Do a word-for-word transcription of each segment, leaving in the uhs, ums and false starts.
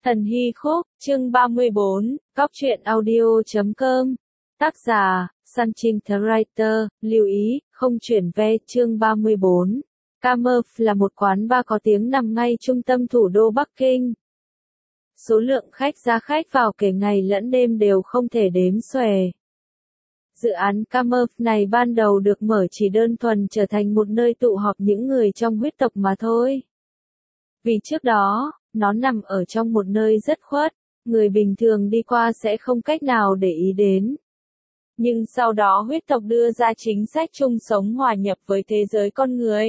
Thần Hy Khúc, chương ba mươi bốn, Cóc truyện audio chấm com. Tác giả, Sunching The Writer, lưu ý, không chuyển ve, chương ba mươi bốn. Camerf là một quán bar có tiếng nằm ngay trung tâm thủ đô Bắc Kinh. Số lượng khách ra khách vào kể ngày lẫn đêm đều không thể đếm xuể. Dự án Camerf này ban đầu được mở chỉ đơn thuần trở thành một nơi tụ họp những người trong huyết tộc mà thôi. Vì trước đó, nó nằm ở trong một nơi rất khuất, người bình thường đi qua sẽ không cách nào để ý đến. Nhưng sau đó huyết tộc đưa ra chính sách chung sống hòa nhập với thế giới con người.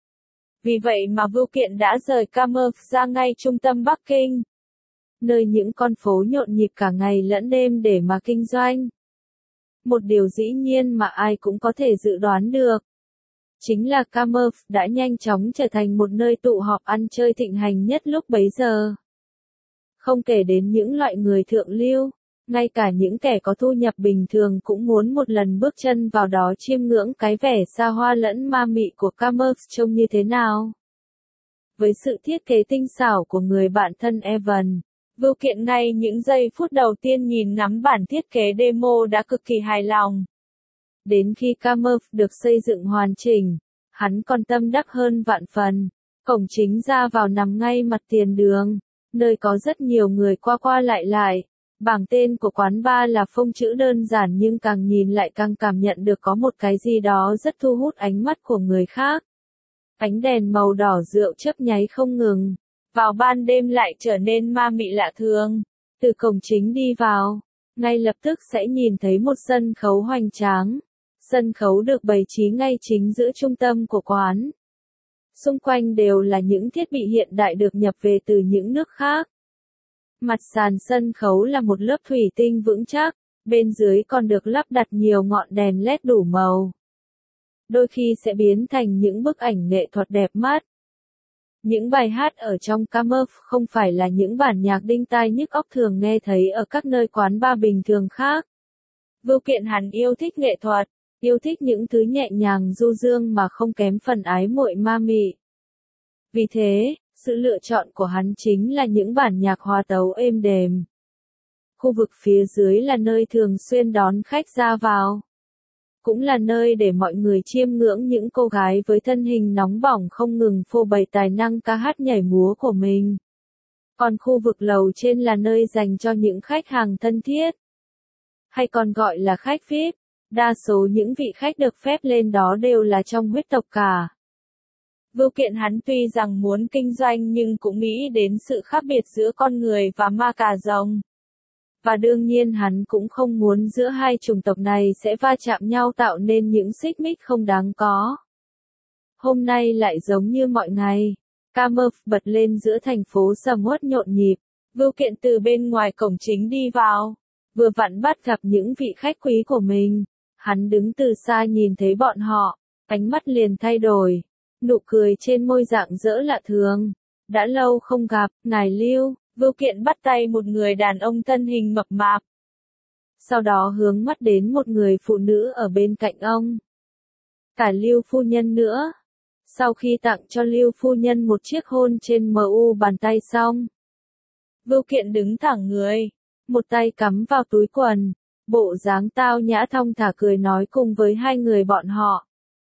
Vì vậy mà Vưu Kiện đã rời Camerf ra ngay trung tâm Bắc Kinh, nơi những con phố nhộn nhịp cả ngày lẫn đêm để mà kinh doanh. Một điều dĩ nhiên mà ai cũng có thể dự đoán được, chính là Camerf đã nhanh chóng trở thành một nơi tụ họp ăn chơi thịnh hành nhất lúc bấy giờ. Không kể đến những loại người thượng lưu, ngay cả những kẻ có thu nhập bình thường cũng muốn một lần bước chân vào đó chiêm ngưỡng cái vẻ xa hoa lẫn ma mị của Camerf trông như thế nào. Với sự thiết kế tinh xảo của người bạn thân Evan, Vưu Kiện ngay những giây phút đầu tiên nhìn ngắm bản thiết kế demo đã cực kỳ hài lòng. Đến khi Camerf được xây dựng hoàn chỉnh, hắn còn tâm đắc hơn vạn phần. Cổng chính ra vào nằm ngay mặt tiền đường, nơi có rất nhiều người qua qua lại lại. Bảng tên của quán bar là phông chữ đơn giản nhưng càng nhìn lại càng cảm nhận được có một cái gì đó rất thu hút ánh mắt của người khác. Ánh đèn màu đỏ rượu chớp nháy không ngừng, vào ban đêm lại trở nên ma mị lạ thường. Từ cổng chính đi vào, ngay lập tức sẽ nhìn thấy một sân khấu hoành tráng. Sân khấu được bày trí ngay chính giữa trung tâm của quán. Xung quanh đều là những thiết bị hiện đại được nhập về từ những nước khác. Mặt sàn sân khấu là một lớp thủy tinh vững chắc, bên dưới còn được lắp đặt nhiều ngọn đèn led đủ màu. Đôi khi sẽ biến thành những bức ảnh nghệ thuật đẹp mắt. Những bài hát ở trong Camerf không phải là những bản nhạc đinh tai nhức óc thường nghe thấy ở các nơi quán bar bình thường khác. Vưu Kiện hắn yêu thích nghệ thuật, yêu thích những thứ nhẹ nhàng du dương mà không kém phần ái muội ma mị. Vì thế, sự lựa chọn của hắn chính là những bản nhạc hòa tấu êm đềm. Khu vực phía dưới là nơi thường xuyên đón khách ra vào. Cũng là nơi để mọi người chiêm ngưỡng những cô gái với thân hình nóng bỏng không ngừng phô bày tài năng ca hát nhảy múa của mình. Còn khu vực lầu trên là nơi dành cho những khách hàng thân thiết, hay còn gọi là khách vi ai pi. Đa số những vị khách được phép lên đó đều là trong huyết tộc cả. Vưu Kiện hắn tuy rằng muốn kinh doanh nhưng cũng nghĩ đến sự khác biệt giữa con người và ma cà rồng. Và đương nhiên hắn cũng không muốn giữa hai chủng tộc này sẽ va chạm nhau tạo nên những xích mích không đáng có. Hôm nay lại giống như mọi ngày, Camerf bật lên giữa thành phố sầm uất nhộn nhịp. Vưu Kiện từ bên ngoài cổng chính đi vào, vừa vặn bắt gặp những vị khách quý của mình. Hắn đứng từ xa nhìn thấy bọn họ, ánh mắt liền thay đổi, nụ cười trên môi rạng rỡ lạ thường. Đã lâu không gặp, ngài Lưu. Vưu Kiện bắt tay một người đàn ông thân hình mập mạp. Sau đó hướng mắt đến một người phụ nữ ở bên cạnh ông. Cả Lưu phu nhân nữa. Sau khi tặng cho Lưu phu nhân một chiếc hôn trên mu bàn tay xong, Vưu Kiện đứng thẳng người, một tay cắm vào túi quần, bộ dáng tao nhã thong thả cười nói cùng với hai người bọn họ.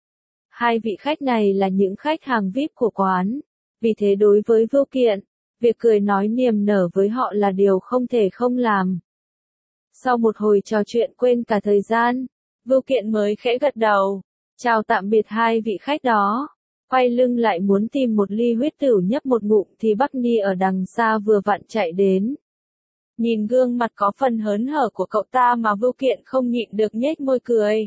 Hai vị khách này là những khách hàng vi ai pi của quán, vì thế đối với Vưu Kiện, việc cười nói niềm nở với họ là điều không thể không làm. Sau một hồi trò chuyện quên cả thời gian, Vưu Kiện mới khẽ gật đầu, chào tạm biệt hai vị khách đó, quay lưng lại muốn tìm một ly huyết tửu nhấp một ngụm thì Bắc Ni ở đằng xa vừa vặn chạy đến. Nhìn gương mặt có phần hớn hở của cậu ta mà Vưu Kiện không nhịn được nhếch môi cười.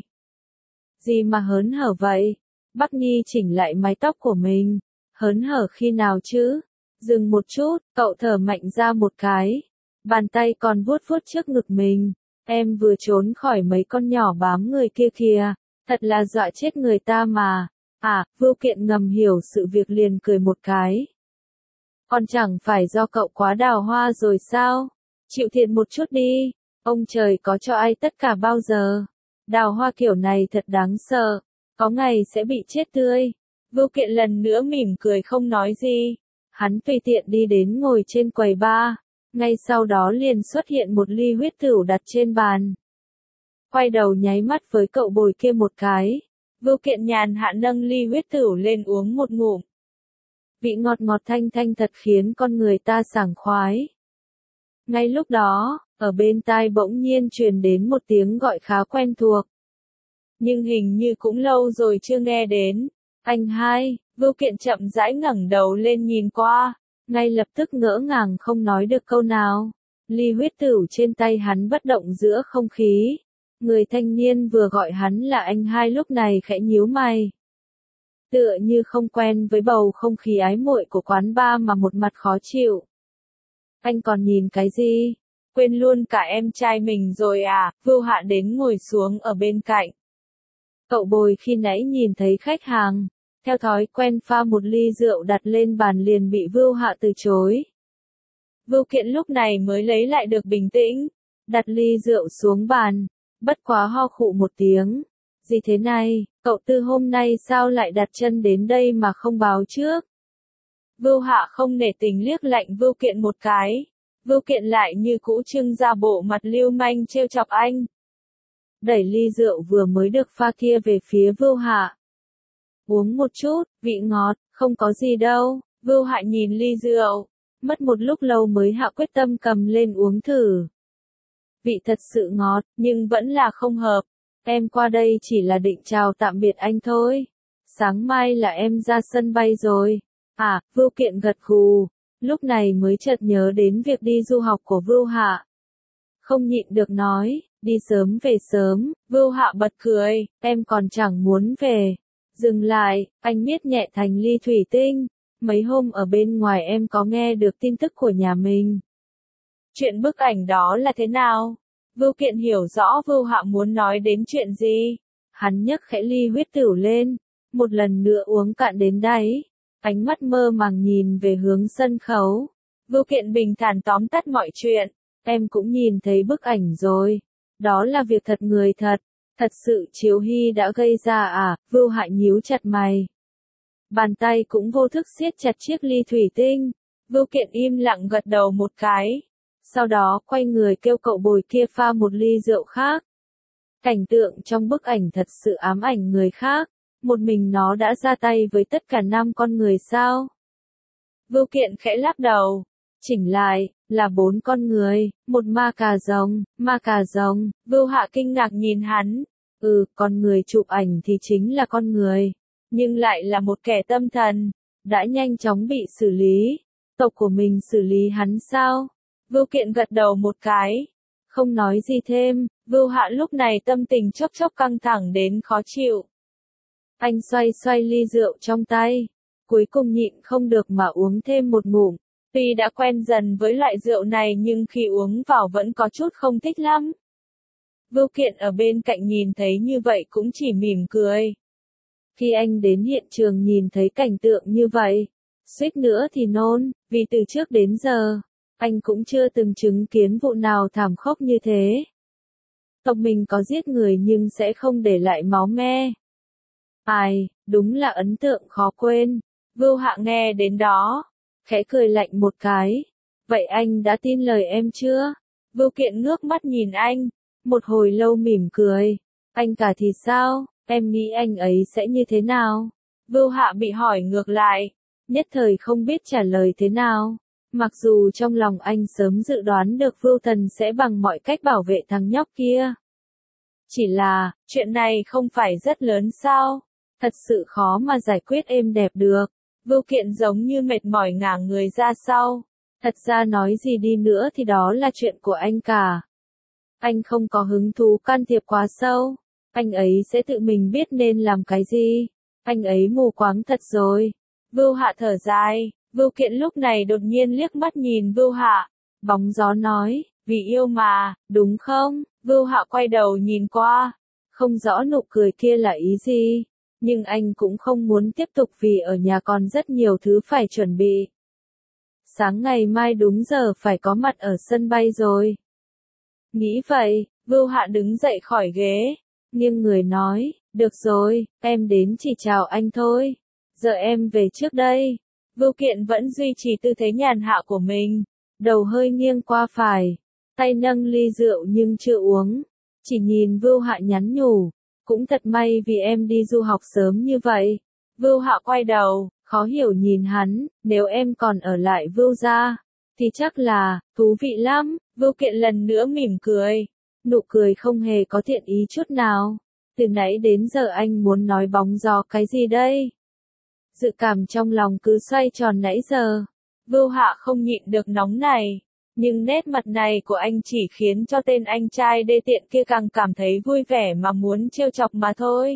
Gì mà hớn hở vậy? Bắc Ni chỉnh lại mái tóc của mình. Hớn hở khi nào chứ? Dừng một chút, cậu thở mạnh ra một cái. Bàn tay còn vuốt vuốt trước ngực mình. Em vừa trốn khỏi mấy con nhỏ bám người kia kìa. Thật là dọa chết người ta mà. À, Vưu Kiện ngầm hiểu sự việc liền cười một cái. Còn chẳng phải do cậu quá đào hoa rồi sao? Chịu thiệt một chút đi. Ông trời có cho ai tất cả bao giờ. Đào hoa kiểu này thật đáng sợ. Có ngày sẽ bị chết tươi. Vưu Kiện lần nữa mỉm cười không nói gì. Hắn tùy tiện đi đến ngồi trên quầy bar. Ngay sau đó liền xuất hiện một ly huyết tửu đặt trên bàn. Quay đầu nháy mắt với cậu bồi kia một cái. Vưu Kiện nhàn hạ nâng ly huyết tửu lên uống một ngụm. Vị ngọt ngọt thanh thanh thật khiến con người ta sảng khoái. Ngay lúc đó, ở bên tai bỗng nhiên truyền đến một tiếng gọi khá quen thuộc. Nhưng hình như cũng lâu rồi chưa nghe đến. Anh hai, Vưu Kiện chậm rãi ngẩng đầu lên nhìn qua, ngay lập tức ngỡ ngàng không nói được câu nào. Ly huyết tửu trên tay hắn bất động giữa không khí. Người thanh niên vừa gọi hắn là anh hai lúc này khẽ nhíu mày. Tựa như không quen với bầu không khí ái muội của quán bar mà một mặt khó chịu. Anh còn nhìn cái gì? Quên luôn cả em trai mình rồi à? Vưu Hạ đến ngồi xuống ở bên cạnh. Cậu bồi khi nãy nhìn thấy khách hàng, theo thói quen pha một ly rượu đặt lên bàn liền bị Vưu Hạ từ chối. Vưu Kiện lúc này mới lấy lại được bình tĩnh, đặt ly rượu xuống bàn, bất quá ho khụ một tiếng. Gì thế này, cậu Tư hôm nay sao lại đặt chân đến đây mà không báo trước? Vưu Hạ không nể tình liếc lạnh Vưu Kiện một cái. Vưu Kiện lại như cũ trưng ra bộ mặt lưu manh trêu chọc anh. Đẩy ly rượu vừa mới được pha kia về phía Vưu Hạ. Uống một chút, vị ngọt, không có gì đâu. Vưu Hạ nhìn ly rượu, mất một lúc lâu mới hạ quyết tâm cầm lên uống thử. Vị thật sự ngọt, nhưng vẫn là không hợp. Em qua đây chỉ là định chào tạm biệt anh thôi. Sáng mai là em ra sân bay rồi. À, Vưu Kiện gật gù, lúc này mới chợt nhớ đến việc đi du học của Vưu Hạ. Không nhịn được nói, đi sớm về sớm. Vưu Hạ bật cười, em còn chẳng muốn về. Dừng lại, anh miết nhẹ thành ly thủy tinh. Mấy hôm ở bên ngoài em có nghe được tin tức của nhà mình. Chuyện bức ảnh đó là thế nào? Vưu Kiện hiểu rõ Vưu Hạ muốn nói đến chuyện gì. Hắn nhấc khẽ ly huyết tửu lên, một lần nữa uống cạn đến đáy. Ánh mắt mơ màng nhìn về hướng sân khấu. Vưu Kiện bình thản tóm tắt mọi chuyện. Em cũng nhìn thấy bức ảnh rồi. Đó là việc thật người thật. Thật sự Chiếu Hy đã gây ra à? Vưu Hạ nhíu chặt mày. Bàn tay cũng vô thức siết chặt chiếc ly thủy tinh. Vưu Kiện im lặng gật đầu một cái. Sau đó quay người kêu cậu bồi kia pha một ly rượu khác. Cảnh tượng trong bức ảnh thật sự ám ảnh người khác. Một mình nó đã ra tay với tất cả năm con người sao? Vưu Kiện khẽ lắc đầu. Chỉnh lại, là bốn con người, một ma cà rồng, ma cà rồng. Vưu Hạ kinh ngạc nhìn hắn. Ừ, con người chụp ảnh thì chính là con người. Nhưng lại là một kẻ tâm thần. Đã nhanh chóng bị xử lý. Tộc của mình xử lý hắn sao? Vưu Kiện gật đầu một cái. Không nói gì thêm. Vưu Hạ lúc này tâm tình chốc chốc căng thẳng đến khó chịu. Anh xoay xoay ly rượu trong tay. Cuối cùng nhịn không được mà uống thêm một ngụm. Tuy đã quen dần với loại rượu này nhưng khi uống vào vẫn có chút không thích lắm. Vưu Kiện ở bên cạnh nhìn thấy như vậy cũng chỉ mỉm cười. Khi anh đến hiện trường nhìn thấy cảnh tượng như vậy, suýt nữa thì nôn, vì từ trước đến giờ, anh cũng chưa từng chứng kiến vụ nào thảm khốc như thế. Tộc mình có giết người nhưng sẽ không để lại máu me. Ai, đúng là ấn tượng khó quên. Vưu Hạ nghe đến đó, khẽ cười lạnh một cái. Vậy anh đã tin lời em chưa? Vưu Kiện ngước mắt nhìn anh, một hồi lâu mỉm cười. Anh cả thì sao, em nghĩ anh ấy sẽ như thế nào? Vưu Hạ bị hỏi ngược lại, nhất thời không biết trả lời thế nào. Mặc dù trong lòng anh sớm dự đoán được Vưu Thần sẽ bằng mọi cách bảo vệ thằng nhóc kia. Chỉ là, chuyện này không phải rất lớn sao? Thật sự khó mà giải quyết êm đẹp được. Vưu Kiện giống như mệt mỏi ngả người ra sau. Thật ra nói gì đi nữa thì đó là chuyện của anh cả. Anh không có hứng thú can thiệp quá sâu. Anh ấy sẽ tự mình biết nên làm cái gì. Anh ấy mù quáng thật rồi. Vưu Hạ thở dài. Vưu Kiện lúc này đột nhiên liếc mắt nhìn Vưu Hạ. Bóng gió nói, vì yêu mà, đúng không? Vưu Hạ quay đầu nhìn qua. Không rõ nụ cười kia là ý gì. Nhưng anh cũng không muốn tiếp tục vì ở nhà còn rất nhiều thứ phải chuẩn bị. Sáng ngày mai đúng giờ phải có mặt ở sân bay rồi. Nghĩ vậy, Vưu Hạ đứng dậy khỏi ghế. Nghiêng người nói, được rồi, em đến chỉ chào anh thôi. Giờ em về trước đây. Vưu Kiện vẫn duy trì tư thế nhàn hạ của mình. đầu hơi nghiêng qua phải, tay nâng ly rượu nhưng chưa uống, chỉ nhìn Vưu Hạ nhắn nhủ, cũng thật may vì em đi du học sớm như vậy. Vưu Hạ quay đầu, khó hiểu nhìn hắn, nếu em còn ở lại Vưu gia, thì chắc là, thú vị lắm, Vưu Kiện lần nữa mỉm cười. Nụ cười không hề có thiện ý chút nào. Từ nãy đến giờ anh muốn nói bóng gió cái gì đây? Dự cảm trong lòng cứ xoay tròn nãy giờ. Vưu Hạ không nhịn được nóng này. Nhưng nét mặt này của anh chỉ khiến cho tên anh trai đê tiện kia càng cảm thấy vui vẻ mà muốn trêu chọc mà thôi.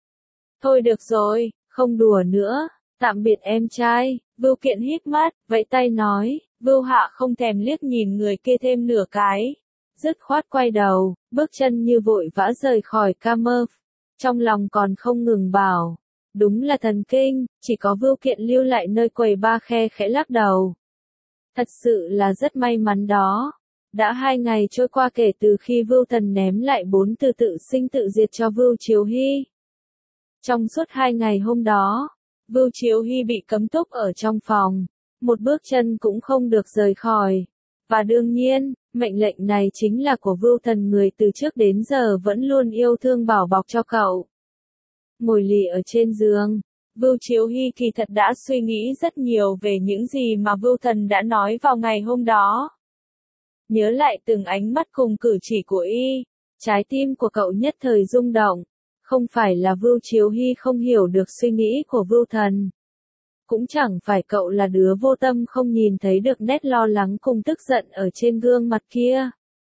Thôi được rồi, không đùa nữa, tạm biệt em trai. Vưu Kiện híp mắt, vẫy tay nói. Vưu Hạ không thèm liếc nhìn người kia thêm nửa cái. Dứt khoát quay đầu, bước chân như vội vã rời khỏi Camerf. Trong lòng còn không ngừng bảo. Đúng là thần kinh, chỉ có Vưu Kiện lưu lại nơi quầy ba khe khẽ lắc đầu. Thật sự là rất may mắn đó. Đã hai ngày trôi qua kể từ khi Vưu Thần ném lại bốn từ tự sinh tự diệt cho Vưu Chiếu Hy. Trong suốt hai ngày hôm đó, Vưu Chiếu Hy bị cấm túc ở trong phòng, một bước chân cũng không được rời khỏi. Và đương nhiên, mệnh lệnh này chính là của Vưu Thần, người từ trước đến giờ vẫn luôn yêu thương bảo bọc cho cậu. Ngồi lì ở trên giường, Vưu Chiếu Hy kỳ thật đã suy nghĩ rất nhiều về những gì mà Vưu Thần đã nói vào ngày hôm đó. Nhớ lại từng ánh mắt cùng cử chỉ của y, trái tim của cậu nhất thời rung động. Không phải là Vưu Chiếu Hy không hiểu được suy nghĩ của Vưu Thần. Cũng chẳng phải cậu là đứa vô tâm không nhìn thấy được nét lo lắng cùng tức giận ở trên gương mặt kia.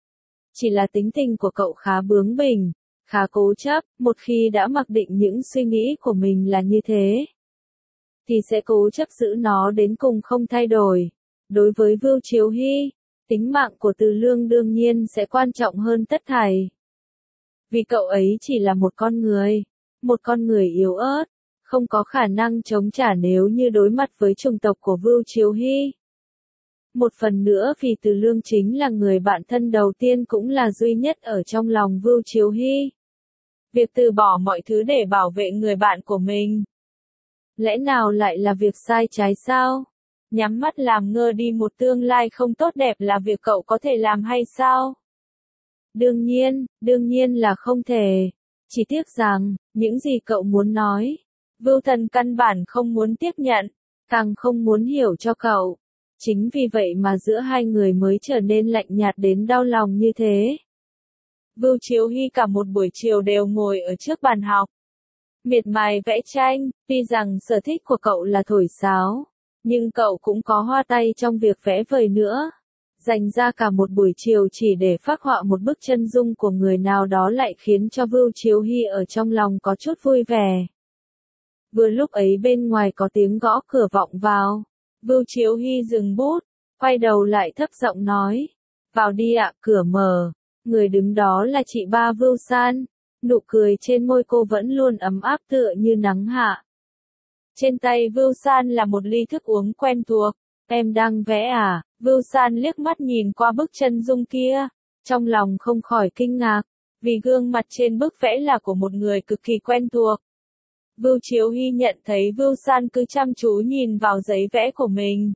Chỉ là tính tình của cậu khá bướng bỉnh, khá cố chấp, một khi đã mặc định những suy nghĩ của mình là như thế, thì sẽ cố chấp giữ nó đến cùng không thay đổi. Đối với Vưu Chiếu Hy, tính mạng của Từ Lương đương nhiên sẽ quan trọng hơn tất thảy. Vì cậu ấy chỉ là một con người, một con người yếu ớt, không có khả năng chống trả nếu như đối mặt với chủng tộc của Vưu Chiếu Hy. Một phần nữa vì Từ Lương chính là người bạn thân đầu tiên cũng là duy nhất ở trong lòng Vưu Chiếu Hy. Việc từ bỏ mọi thứ để bảo vệ người bạn của mình, lẽ nào lại là việc sai trái sao? Nhắm mắt làm ngơ đi một tương lai không tốt đẹp là việc cậu có thể làm hay sao? Đương nhiên, đương nhiên là không thể. Chỉ tiếc rằng, những gì cậu muốn nói, Vưu Thần căn bản không muốn tiếp nhận, càng không muốn hiểu cho cậu. Chính vì vậy mà giữa hai người mới trở nên lạnh nhạt đến đau lòng như thế. Vưu Chiếu Hy cả một buổi chiều đều ngồi ở trước bàn học, miệt mài vẽ tranh. Tuy rằng sở thích của cậu là thổi sáo, nhưng cậu cũng có hoa tay trong việc vẽ vời nữa. Dành ra cả một buổi chiều chỉ để phác họa một bức chân dung của người nào đó lại khiến cho Vưu Chiếu Hy ở trong lòng có chút vui vẻ. Vừa lúc ấy bên ngoài có tiếng gõ cửa vọng vào. Vưu Chiếu Hy dừng bút, quay đầu lại thấp giọng nói. Vào đi ạ, cửa mở. Người đứng đó là chị ba Vưu San. Nụ cười trên môi cô vẫn luôn ấm áp tựa như nắng hạ. Trên tay Vưu San là một ly thức uống quen thuộc. Em đang vẽ à? Vưu San liếc mắt nhìn qua bức chân dung kia, trong lòng không khỏi kinh ngạc, vì gương mặt trên bức vẽ là của một người cực kỳ quen thuộc. Vưu Chiếu Hy nhận thấy Vưu San cứ chăm chú nhìn vào giấy vẽ của mình.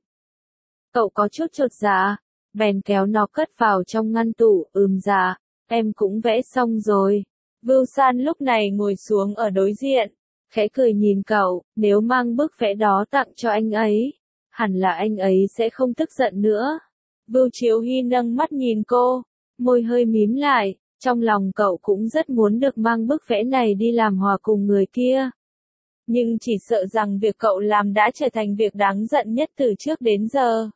Cậu có chút chột dạ, bèn kéo nó cất vào trong ngăn tủ. Ừm dạ, em cũng vẽ xong rồi. Vưu San lúc này ngồi xuống ở đối diện, khẽ cười nhìn cậu. Nếu mang bức vẽ đó tặng cho anh ấy, hẳn là anh ấy sẽ không tức giận nữa. Vưu Chiếu Hy nâng mắt nhìn cô, môi hơi mím lại, trong lòng cậu cũng rất muốn được mang bức vẽ này đi làm hòa cùng người kia. Nhưng chỉ sợ rằng việc cậu làm đã trở thành việc đáng giận nhất từ trước đến giờ.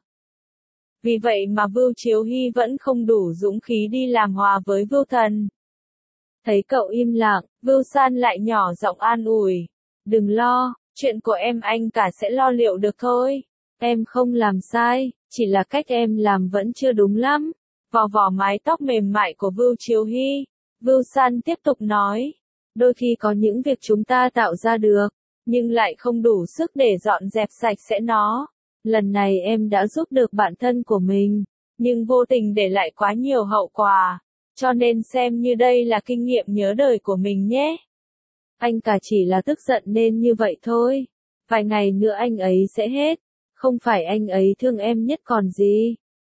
Vì vậy mà Vưu Chiếu Hy vẫn không đủ dũng khí đi làm hòa với Vưu Thần. Thấy cậu im lặng, Vưu San lại nhỏ giọng an ủi. Đừng lo, chuyện của em anh cả sẽ lo liệu được thôi. Em không làm sai, chỉ là cách em làm vẫn chưa đúng lắm. Vò vò mái tóc mềm mại của Vưu Chiếu Hy, Vưu San tiếp tục nói. Đôi khi có những việc chúng ta tạo ra được, nhưng lại không đủ sức để dọn dẹp sạch sẽ nó. Lần này em đã giúp được bạn thân của mình, nhưng vô tình để lại quá nhiều hậu quả. Cho nên xem như đây là kinh nghiệm nhớ đời của mình nhé. Anh cả chỉ là tức giận nên như vậy thôi. Vài ngày nữa anh ấy sẽ hết. Không phải anh ấy thương em nhất còn gì.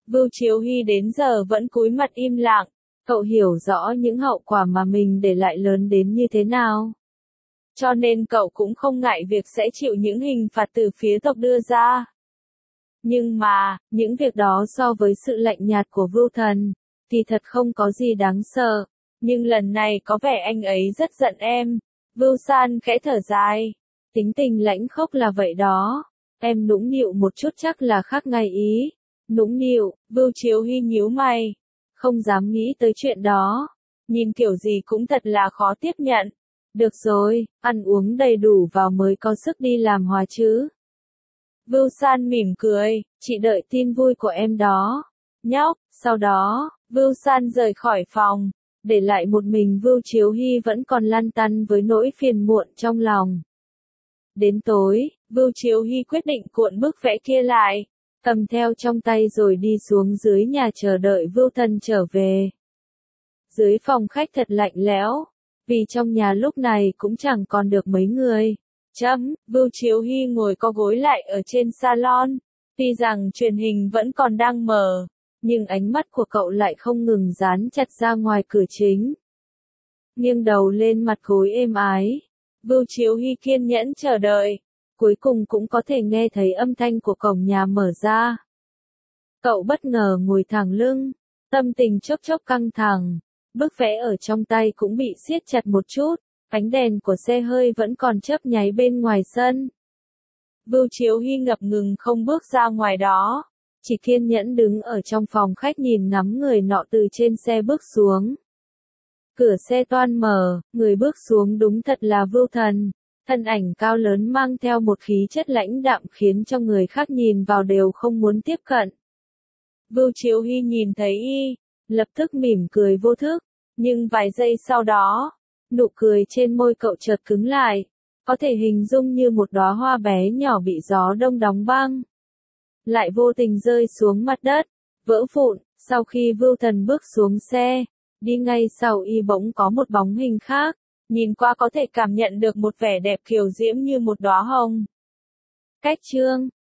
Vưu Chiếu Hy đến giờ vẫn cúi mặt im lặng, cậu hiểu rõ những hậu quả mà mình để lại lớn đến như thế nào. Cho nên cậu cũng không ngại việc sẽ chịu những hình phạt từ phía tộc đưa ra. Nhưng mà, những việc đó so với sự lạnh nhạt của Vưu Thần, thì thật không có gì đáng sợ. Nhưng lần này có vẻ anh ấy rất giận em. Vưu San khẽ thở dài. Tính tình lãnh khốc là vậy đó. Em nũng nịu một chút chắc là khác ngay ý. Nũng nịu, Vưu Chiếu Hy nhíu mày. Không dám nghĩ tới chuyện đó. Nhìn kiểu gì cũng thật là khó tiếp nhận. Được rồi, ăn uống đầy đủ vào mới có sức đi làm hòa chứ. Vưu San mỉm cười, chị đợi tin vui của em đó. Nhóc, sau đó, Vưu San rời khỏi phòng, để lại một mình Vưu Chiếu Hy vẫn còn lăn tăn với nỗi phiền muộn trong lòng. Đến tối, Vưu Chiếu Hy quyết định cuộn bức vẽ kia lại, cầm theo trong tay rồi đi xuống dưới nhà chờ đợi Vưu Thần trở về. Dưới phòng khách thật lạnh lẽo, vì trong nhà lúc này cũng chẳng còn được mấy người. Chấm, Vưu Chiếu Hy ngồi co gối lại ở trên salon. Tuy rằng truyền hình vẫn còn đang mở, nhưng ánh mắt của cậu lại không ngừng dán chặt ra ngoài cửa chính. Nghiêng đầu lên mặt gối êm ái, Vưu Chiếu Hy kiên nhẫn chờ đợi, cuối cùng cũng có thể nghe thấy âm thanh của cổng nhà mở ra. Cậu bất ngờ ngồi thẳng lưng, tâm tình chốc chốc căng thẳng, bức vẽ ở trong tay cũng bị siết chặt một chút, ánh đèn của xe hơi vẫn còn chớp nháy bên ngoài sân. Vưu Chiếu Hy ngập ngừng không bước ra ngoài đó, chỉ kiên nhẫn đứng ở trong phòng khách nhìn ngắm người nọ từ trên xe bước xuống. Cửa xe toang mở, người bước xuống đúng thật là Vưu Thần, thân ảnh cao lớn mang theo một khí chất lãnh đạm khiến cho người khác nhìn vào đều không muốn tiếp cận. Vưu Chiếu Hy nhìn thấy y, lập tức mỉm cười vô thức, nhưng vài giây sau đó, nụ cười trên môi cậu chợt cứng lại, có thể hình dung như một đóa hoa bé nhỏ bị gió đông đóng băng, lại vô tình rơi xuống mặt đất, vỡ vụn. Sau khi Vưu Thần bước xuống xe, đi ngay sau y bỗng có một bóng hình khác, nhìn qua có thể cảm nhận được một vẻ đẹp kiều diễm như một đóa hồng. Cách chương